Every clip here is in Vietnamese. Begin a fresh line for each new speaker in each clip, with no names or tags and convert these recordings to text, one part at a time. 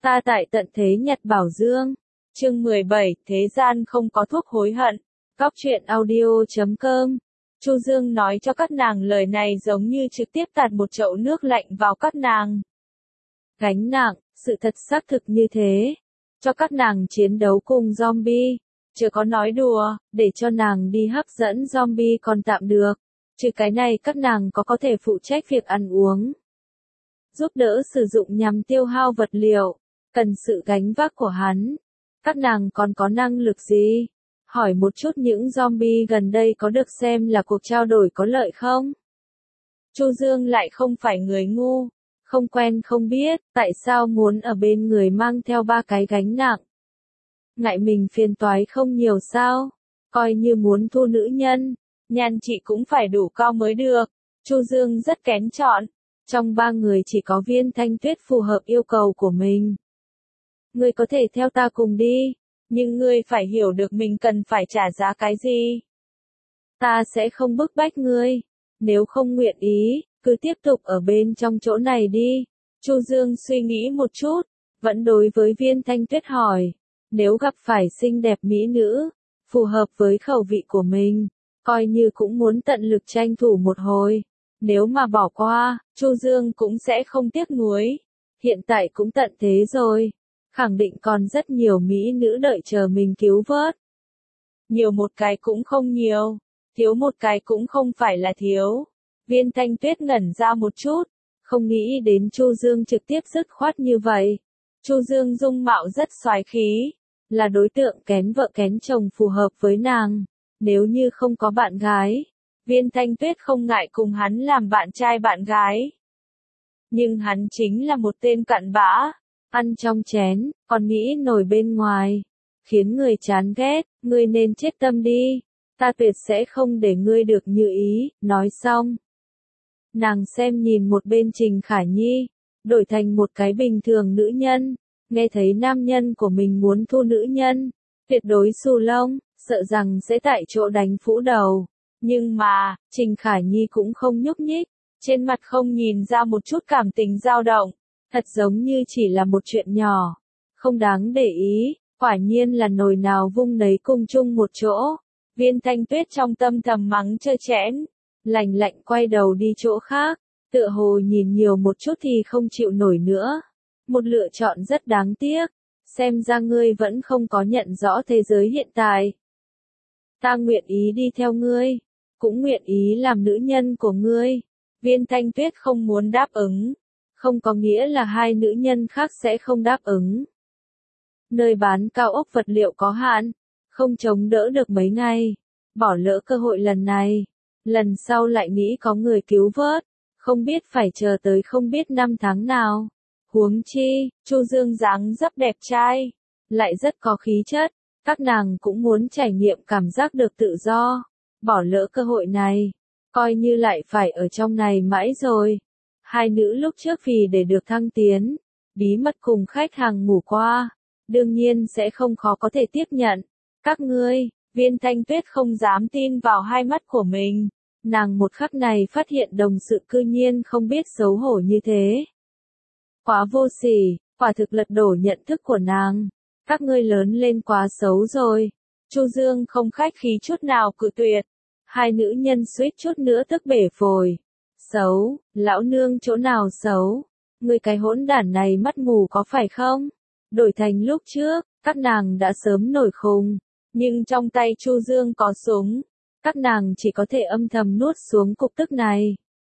Ta tại tận thế Nhật Bảo Dương. Chương 17, thế gian không có thuốc hối hận. Cóc truyện audio.com. Chu Dương nói cho các nàng lời này giống như trực tiếp tạt một chậu nước lạnh vào các nàng. Gánh nặng, sự thật xác thực như thế. Cho các nàng chiến đấu cùng zombie. Chưa có nói đùa, để cho nàng đi hấp dẫn zombie còn tạm được. Trừ cái này các nàng có thể phụ trách việc ăn uống. Giúp đỡ sử dụng nhằm tiêu hao vật liệu. Cần sự gánh vác của hắn. Các nàng còn có năng lực gì? Hỏi một chút những zombie gần đây có được xem là cuộc trao đổi có lợi không? Chu Dương lại không phải người ngu. Không quen không biết, tại sao muốn ở bên người mang theo 3 cái gánh nặng? Ngại mình phiền toái không nhiều sao? Coi như muốn thu nữ nhân, nhan chị cũng phải đủ cao mới được. Chu Dương rất kén chọn. Trong 3 người chỉ có Viên Thanh Tuyết phù hợp yêu cầu của mình. Ngươi có thể theo ta cùng đi, nhưng ngươi phải hiểu được mình cần phải trả giá cái gì. Ta sẽ không bức bách ngươi. Nếu không nguyện ý, cứ tiếp tục ở bên trong chỗ này đi. Chu Dương suy nghĩ một chút, vẫn đối với Viên Thanh Tuyết hỏi. Nếu gặp phải xinh đẹp mỹ nữ, phù hợp với khẩu vị của mình, coi như cũng muốn tận lực tranh thủ một hồi. Nếu mà bỏ qua, Chu Dương cũng sẽ không tiếc nuối. Hiện tại cũng tận thế rồi. Khẳng định còn rất nhiều mỹ nữ đợi chờ mình cứu vớt. Nhiều một cái cũng không nhiều, thiếu một cái cũng không phải là thiếu. Viên Thanh Tuyết ngẩn ra một chút, không nghĩ đến Chu Dương trực tiếp dứt khoát như vậy. Chu Dương dung mạo rất soái khí, là đối tượng kén vợ kén chồng phù hợp với nàng. Nếu như không có bạn gái, Viên Thanh Tuyết không ngại cùng hắn làm bạn trai bạn gái. Nhưng hắn chính là một tên cặn bã. Ăn trong chén, còn nghĩ nổi bên ngoài. Khiến người chán ghét, ngươi nên chết tâm đi. Ta tuyệt sẽ không để ngươi được như ý. Nói xong. Nàng xem nhìn một bên Trình Khả Nhi. Đổi thành một cái bình thường nữ nhân. Nghe thấy nam nhân của mình muốn thu nữ nhân. Tuyệt đối xù lông, sợ rằng sẽ tại chỗ đánh phũ đầu. Nhưng mà, Trình Khả Nhi cũng không nhúc nhích. Trên mặt không nhìn ra một chút cảm tình dao động. Thật giống như chỉ là một chuyện nhỏ, không đáng để ý, quả nhiên là nồi nào vung nấy cùng chung một chỗ. Viên Thanh Tuyết trong tâm thầm mắng chơ chẽn, lạnh lạnh quay đầu đi chỗ khác, tựa hồ nhìn nhiều một chút thì không chịu nổi nữa. Một lựa chọn rất đáng tiếc, xem ra ngươi vẫn không có nhận rõ thế giới hiện tại. Ta nguyện ý đi theo ngươi, cũng nguyện ý làm nữ nhân của ngươi. Viên Thanh Tuyết không muốn đáp ứng. Không có nghĩa là hai nữ nhân khác sẽ không đáp ứng. Nơi bán cao ốc vật liệu có hạn, không chống đỡ được mấy ngày. Bỏ lỡ cơ hội lần này. Lần sau lại nghĩ có người cứu vớt. Không biết phải chờ tới không biết năm tháng nào. Huống chi, Chu Dương dáng dấp đẹp trai. Lại rất có khí chất. Các nàng cũng muốn trải nghiệm cảm giác được tự do. Bỏ lỡ cơ hội này. Coi như lại phải ở trong này mãi rồi. Hai nữ lúc trước vì để được thăng tiến, bí mật cùng khách hàng ngủ qua, đương nhiên sẽ không khó có thể tiếp nhận. Các ngươi, Viên Thanh Tuyết không dám tin vào hai mắt của mình. Nàng một khắc này phát hiện đồng sự cư nhiên không biết xấu hổ như thế. Quá vô sỉ, quả thực lật đổ nhận thức của nàng. Các ngươi lớn lên quá xấu rồi. Chu Dương không khách khí chút nào cự tuyệt. Hai nữ nhân suýt chút nữa tức bể phổi. Xấu, lão nương chỗ nào xấu? Ngươi cái hỗn đản này mắt mù có phải không? Đổi thành lúc trước, các nàng đã sớm nổi khùng. Nhưng trong tay Chu Dương có súng. Các nàng chỉ có thể âm thầm nuốt xuống cục tức này.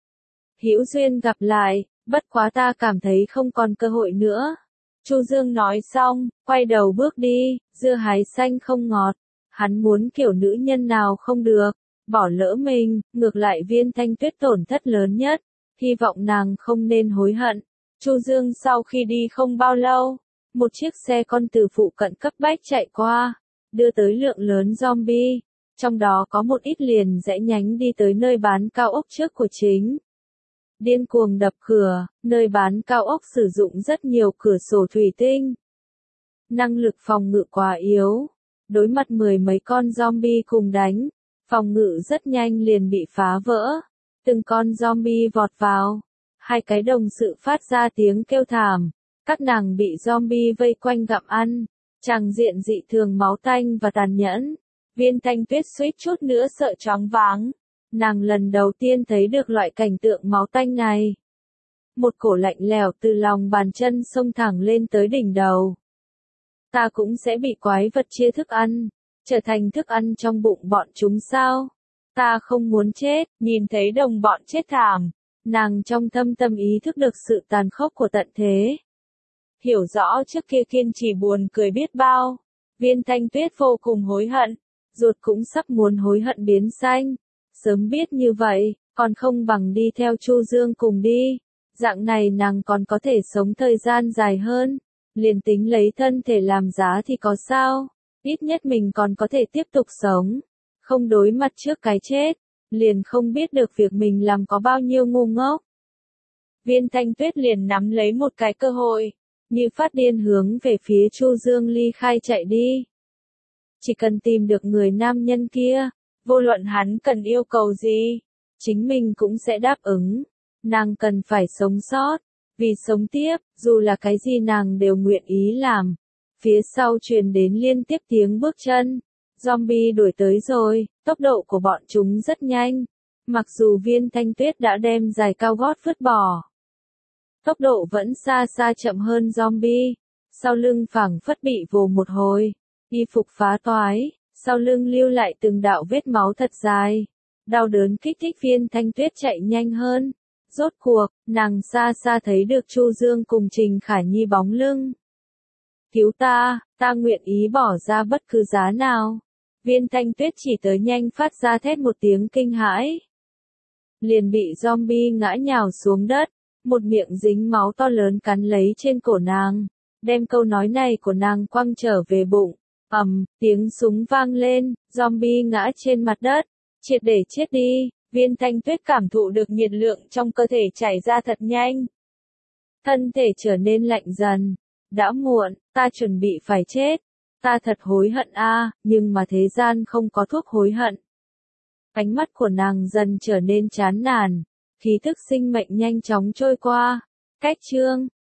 Hữu duyên gặp lại, bất quá ta cảm thấy không còn cơ hội nữa. Chu Dương nói xong, quay đầu bước đi, dưa hái xanh không ngọt. Hắn muốn kiểu nữ nhân nào không được. Bỏ lỡ mình, ngược lại Viên Thanh Tuyết tổn thất lớn nhất, hy vọng nàng không nên hối hận. Chu Dương sau khi đi không bao lâu, một chiếc xe con từ phụ cận cấp bách chạy qua, đưa tới lượng lớn zombie, trong đó có một ít liền rẽ nhánh đi tới nơi bán cao ốc trước của chính. Điên cuồng đập cửa, nơi bán cao ốc sử dụng rất nhiều cửa sổ thủy tinh. Năng lực phòng ngự quá yếu, đối mặt 10 mấy con zombie cùng đánh. Phòng ngự rất nhanh liền bị phá vỡ. Từng con zombie vọt vào. Hai cái đồng sự phát ra tiếng kêu thảm. Các nàng bị zombie vây quanh gặm ăn, tràng diện dị thường máu tanh và tàn nhẫn. Viên Thanh Tuyết suýt chút nữa sợ choáng váng. Nàng lần đầu tiên thấy được loại cảnh tượng máu tanh này. Một cổ lạnh lẽo từ lòng bàn chân xông thẳng lên tới đỉnh đầu. Ta cũng sẽ bị quái vật chia thức ăn, trở thành thức ăn trong bụng bọn chúng sao? Ta không muốn chết, nhìn thấy đồng bọn chết thảm. Nàng trong thâm tâm ý thức được sự tàn khốc của tận thế. Hiểu rõ trước kia kiên trì buồn cười biết bao. Viên Thanh Tuyết vô cùng hối hận, ruột cũng sắp muốn hối hận biến xanh. Sớm biết như vậy, còn không bằng đi theo Chu Dương cùng đi. Dạng này nàng còn có thể sống thời gian dài hơn. Liền tính lấy thân thể làm giá thì có sao? Ít nhất mình còn có thể tiếp tục sống. Không đối mặt trước cái chết. Liền không biết được việc mình làm có bao nhiêu ngu ngốc. Viên Thanh Tuyết liền nắm lấy một cái cơ hội. Như phát điên hướng về phía Chu Dương ly khai chạy đi. Chỉ cần tìm được người nam nhân kia. Vô luận hắn cần yêu cầu gì. Chính mình cũng sẽ đáp ứng. Nàng cần phải sống sót. Vì sống tiếp, dù là cái gì nàng đều nguyện ý làm. Phía sau truyền đến liên tiếp tiếng bước chân. Zombie đuổi tới rồi, tốc độ của bọn chúng rất nhanh. Mặc dù Viên Thanh Tuyết đã đem giày cao gót vứt bỏ. Tốc độ vẫn xa xa chậm hơn zombie. Sau lưng phảng phất bị vồ một hồi. Y phục phá toái, sau lưng lưu lại từng đạo vết máu thật dài. Đau đớn kích thích Viên Thanh Tuyết chạy nhanh hơn. Rốt cuộc, nàng xa xa thấy được Chu Dương cùng Trình Khả Nhi bóng lưng. Cứu ta, ta nguyện ý bỏ ra bất cứ giá nào. Viên Thanh Tuyết chỉ tới nhanh phát ra thét một tiếng kinh hãi. Liền bị zombie ngã nhào xuống đất, một miệng dính máu to lớn cắn lấy trên cổ nàng, đem câu nói này của nàng quăng trở về bụng. Tiếng súng vang lên, zombie ngã trên mặt đất, triệt để chết đi. Viên Thanh Tuyết cảm thụ được nhiệt lượng trong cơ thể chảy ra thật nhanh. Thân thể trở nên lạnh dần. Đã muộn, ta chuẩn bị phải chết. Ta thật hối hận a, nhưng mà thế gian không có thuốc hối hận. Ánh mắt của nàng dần trở nên chán nản. Khí thức sinh mệnh nhanh chóng trôi qua. Cách chương